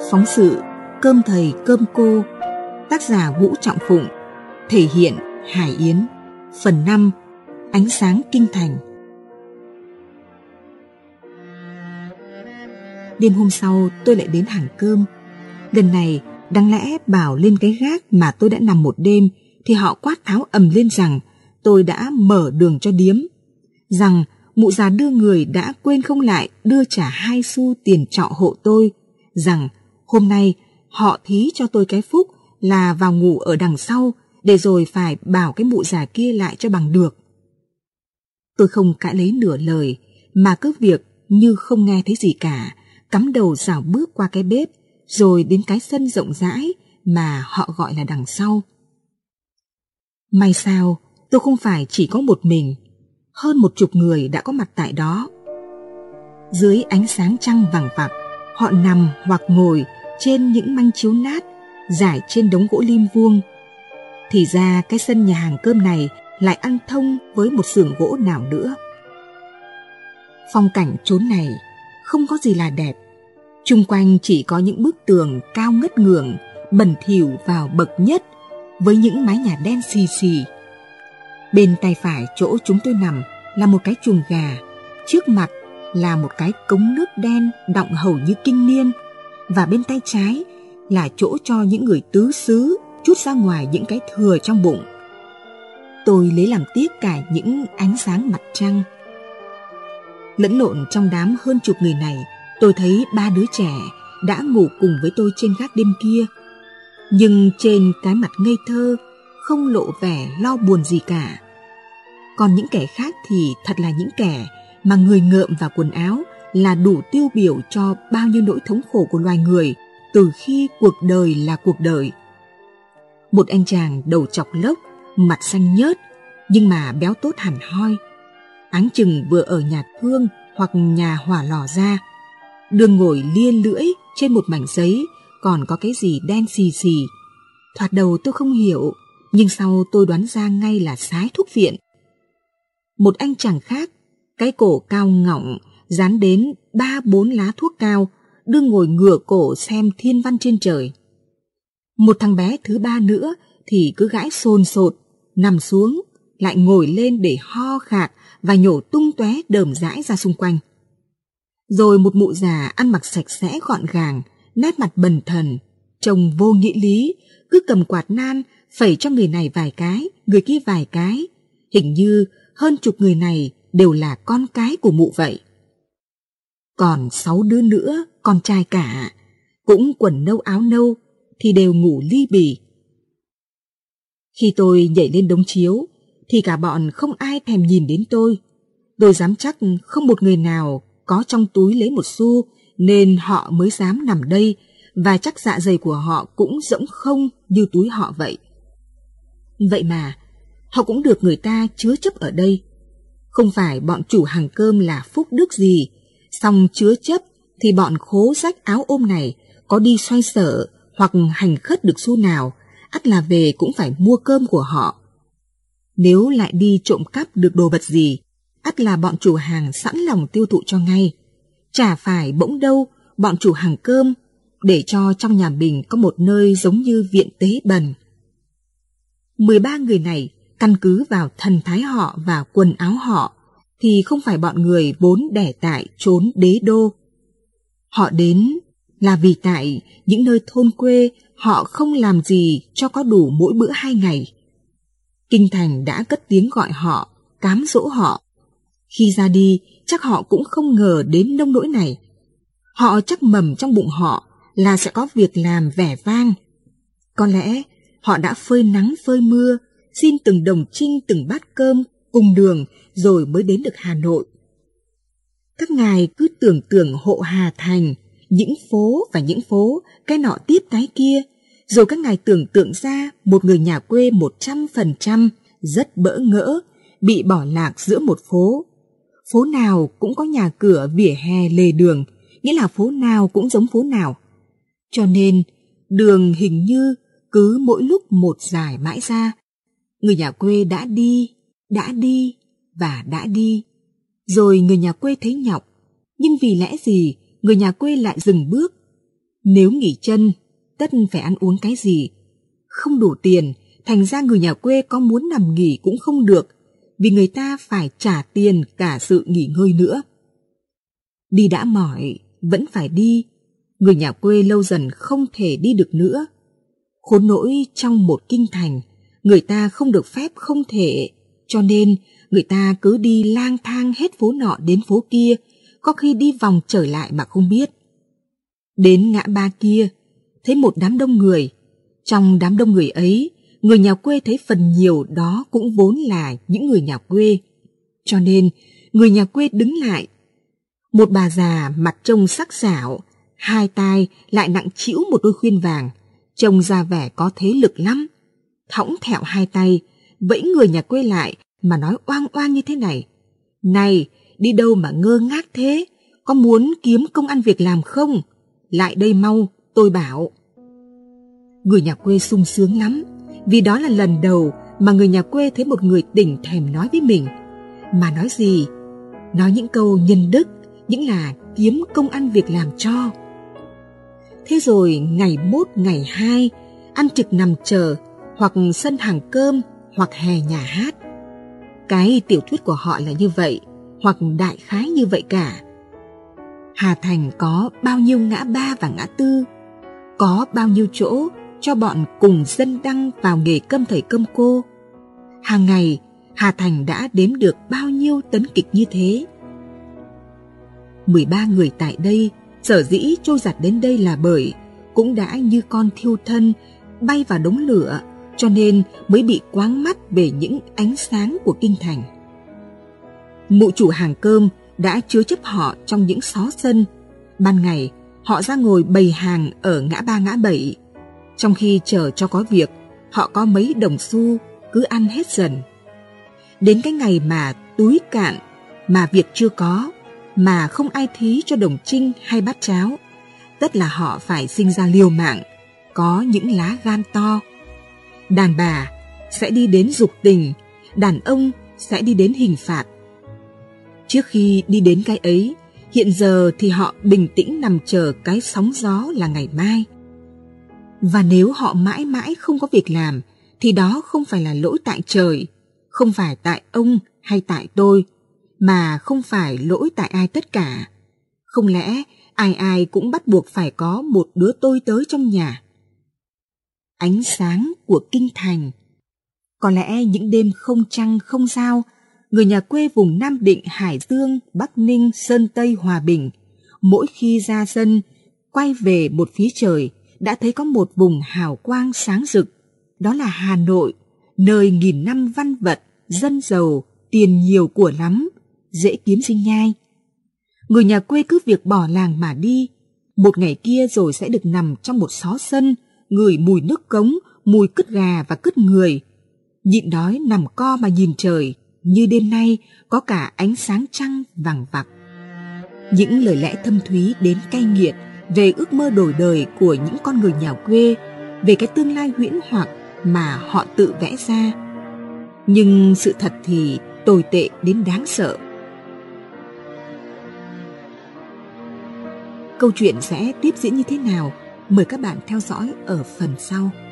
Phóng sự Cơm thầy cơm cô, tác giả Vũ Trọng Phụng, thể hiện Hải Yến. Phần 5. Ánh sáng kinh thành. Đêm hôm sau tôi lại đến hàng cơm. Lần này đáng lẽ bảo lên cái gác mà tôi đã nằm một đêm thì họ quát tháo ầm lên rằng tôi đã mở đường cho điếm, rằng mụ già đưa người đã quên không lại đưa trả 2 xu tiền trọ hộ tôi, rằng hôm nay họ thí cho tôi cái phúc là vào ngủ ở đằng sau để rồi phải bảo cái mụ già kia lại cho bằng được. Tôi không cãi lấy nửa lời mà cứ việc như không nghe thấy gì cả, cắm đầu rảo bước qua cái bếp rồi đến cái sân rộng rãi mà họ gọi là đằng sau. May sao tôi không phải chỉ có một mình, hơn 10 người đã có mặt tại đó. Dưới ánh sáng trăng vàng vặc, họ nằm hoặc ngồi trên những manh chiếu nát rải trên đống gỗ lim vuông. Thì ra cái sân nhà hàng cơm này lại ăn thông với một xưởng gỗ nào nữa. Phong cảnh chốn này không có gì là đẹp. Chung quanh chỉ có những bức tường cao ngất ngưởng, bẩn thỉu vào bậc nhất, với những mái nhà đen xì xì. Bên tay phải chỗ chúng tôi nằm là một cái chuồng gà, trước mặt là một cái cống nước đen đọng hầu như kinh niên, và bên tay trái là chỗ cho những người tứ xứ trút ra ngoài những cái thừa trong bụng. Tôi lấy làm tiếc cả những ánh sáng mặt trăng. Lẫn lộn trong đám hơn 10 người này, tôi thấy 3 đứa trẻ đã ngủ cùng với tôi trên gác đêm kia, nhưng trên cái mặt ngây thơ không lộ vẻ lo buồn gì cả. Còn những kẻ khác thì thật là những kẻ mà người ngợm và quần áo là đủ tiêu biểu cho bao nhiêu nỗi thống khổ của loài người từ khi cuộc đời là cuộc đời. Một anh chàng đầu chọc lốc, mặt xanh nhớt nhưng mà béo tốt hẳn hoi, áng chừng vừa ở nhà thương hoặc nhà hỏa lò ra, đường ngồi lia lưỡi trên một mảnh giấy còn có cái gì đen xì xì. Thoạt đầu tôi không hiểu, nhưng sau tôi đoán ra ngay là sái thuốc viện. Một anh chàng khác, cái cổ cao ngọng, dán đến 3-4 lá thuốc cao, đương ngồi ngửa cổ xem thiên văn trên trời. Một thằng bé thứ 3 nữa thì cứ gãi sồn sột, nằm xuống, lại ngồi lên để ho khạc và nhổ tung tóe đờm rãi ra xung quanh. Rồi một mụ già ăn mặc sạch sẽ gọn gàng, nét mặt bần thần, trông vô nghĩa lý, cứ cầm quạt nan phẩy cho người này vài cái, người kia vài cái. Hình như hơn 10 người này đều là con cái của mụ vậy. Còn 6 đứa nữa, con trai cả, cũng quần nâu áo nâu, thì đều ngủ li bì. Khi tôi nhảy lên đống chiếu, thì cả bọn không ai thèm nhìn đến tôi. Tôi dám chắc không một người nào có trong túi lấy 1 xu, nên họ mới dám nằm đây, và chắc dạ dày của họ cũng rỗng không như túi họ vậy. Vậy mà, họ cũng được người ta chứa chấp ở đây. Không phải bọn chủ hàng cơm là phúc đức gì, song chứa chấp thì bọn khố rách áo ôm này có đi xoay sở hoặc hành khất được xu nào, ắt là về cũng phải mua cơm của họ. Nếu lại đi trộm cắp được đồ vật gì, ắt là bọn chủ hàng sẵn lòng tiêu thụ cho ngay. Chả phải bỗng đâu bọn chủ hàng cơm để cho trong nhà mình có một nơi giống như viện tế bần. 13 người này căn cứ vào thần thái họ và quần áo họ thì không phải bọn người vốn đẻ tại chốn đế đô. Họ đến là vì tại những nơi thôn quê họ không làm gì cho có đủ mỗi bữa 2 ngày. Kinh thành đã cất tiếng gọi họ, cám dỗ họ. Khi ra đi chắc họ cũng không ngờ đến nông nỗi này. Họ chắc mầm trong bụng họ là sẽ có việc làm vẻ vang. Có lẽ họ đã phơi nắng phơi mưa, xin từng đồng trinh từng bát cơm cùng đường rồi mới đến được Hà Nội. Các ngài cứ tưởng tượng hộ Hà Thành, những phố và những phố, cái nọ tiếp cái kia, rồi các ngài tưởng tượng ra một người nhà quê 100% rất bỡ ngỡ, bị bỏ lạc giữa một phố. Phố nào cũng có nhà cửa vỉa hè lề đường, nghĩa là phố nào cũng giống phố nào. Cho nên đường hình như cứ mỗi lúc một dài mãi ra. Người nhà quê đã đi và đã đi. Rồi người nhà quê thấy nhọc, nhưng vì lẽ gì người nhà quê lại dừng bước? Nếu nghỉ chân, tất phải ăn uống cái gì. Không đủ tiền, thành ra người nhà quê có muốn nằm nghỉ cũng không được, vì người ta phải trả tiền cả sự nghỉ ngơi nữa. Đi đã mỏi, vẫn phải đi. Người nhà quê lâu dần không thể đi được nữa. Khốn nỗi trong một kinh thành, người ta không được phép không thể, cho nên người ta cứ đi lang thang hết phố nọ đến phố kia, có khi đi vòng trở lại mà không biết. Đến ngã ba kia, thấy một đám đông người. Trong đám đông người ấy, người nhà quê thấy phần nhiều đó cũng vốn là những người nhà quê. Cho nên, người nhà quê đứng lại. Một bà già mặt trông sắc sảo, hai tai lại nặng trĩu một đôi khuyên vàng, trông ra vẻ có thế lực lắm. Thõng thẹo hai tay, vẫy người nhà quê lại mà nói oang oang như thế này: "Này, đi đâu mà ngơ ngác thế? Có muốn kiếm công ăn việc làm không? Lại đây mau, tôi bảo." Người nhà quê sung sướng lắm, vì đó là lần đầu mà người nhà quê thấy một người tỉnh thèm nói với mình. Mà nói gì? Nói những câu nhân đức, những là kiếm công ăn việc làm cho. Thế rồi ngày mốt ngày hai, ăn trực nằm chờ, hoặc sân hàng cơm, hoặc hè nhà hát. Cái tiểu thuyết của họ là như vậy, hoặc đại khái như vậy cả. Hà Thành có bao nhiêu ngã ba và ngã tư, có bao nhiêu chỗ cho bọn cùng dân đăng vào nghề cơm thầy cơm cô. Hàng ngày, Hà Thành đã đếm được bao nhiêu tấn kịch như thế. 13 người tại đây sở dĩ trôi giặt đến đây là bởi cũng đã như con thiêu thân bay vào đống lửa, cho nên mới bị quáng mắt về những ánh sáng của kinh thành. Mụ chủ hàng cơm đã chứa chấp họ trong những xó sân. Ban ngày, họ ra ngồi bày hàng ở ngã ba ngã bảy. Trong khi chờ cho có việc, họ có mấy đồng xu cứ ăn hết dần. Đến cái ngày mà túi cạn, mà việc chưa có, mà không ai thí cho đồng trinh hay bát cháo, tất là họ phải sinh ra liều mạng, có những lá gan to. Đàn bà sẽ đi đến dục tình, đàn ông sẽ đi đến hình phạt. Trước khi đi đến cái ấy, hiện giờ thì họ bình tĩnh nằm chờ cái sóng gió là ngày mai. Và nếu họ mãi mãi không có việc làm, thì đó không phải là lỗi tại trời, không phải tại ông hay tại tôi, mà không phải lỗi tại ai tất cả. Không lẽ ai ai cũng bắt buộc phải có một đứa tôi tớ trong nhà? Ánh sáng của kinh thành. Có lẽ những đêm không trăng không sao, người nhà quê vùng Nam Định, Hải Dương, Bắc Ninh, Sơn Tây, Hòa Bình, mỗi khi ra sân, quay về một phía trời, đã thấy có một vùng hào quang sáng rực. Đó là Hà Nội, nơi nghìn năm văn vật, dân giàu, tiền nhiều của lắm, dễ kiếm sinh nhai. Người nhà quê cứ việc bỏ làng mà đi, một ngày kia rồi sẽ được nằm trong một xó sân, ngửi mùi nước cống, mùi cứt gà và cứt người. Nhịn đói nằm co mà nhìn trời, như đêm nay có cả ánh sáng trăng vằng vặc. Những lời lẽ thâm thúy đến cay nghiệt về ước mơ đổi đời của những con người nhà quê, về cái tương lai huyễn hoặc mà họ tự vẽ ra. Nhưng sự thật thì tồi tệ đến đáng sợ. Câu chuyện sẽ tiếp diễn như thế nào? Mời các bạn theo dõi ở phần sau.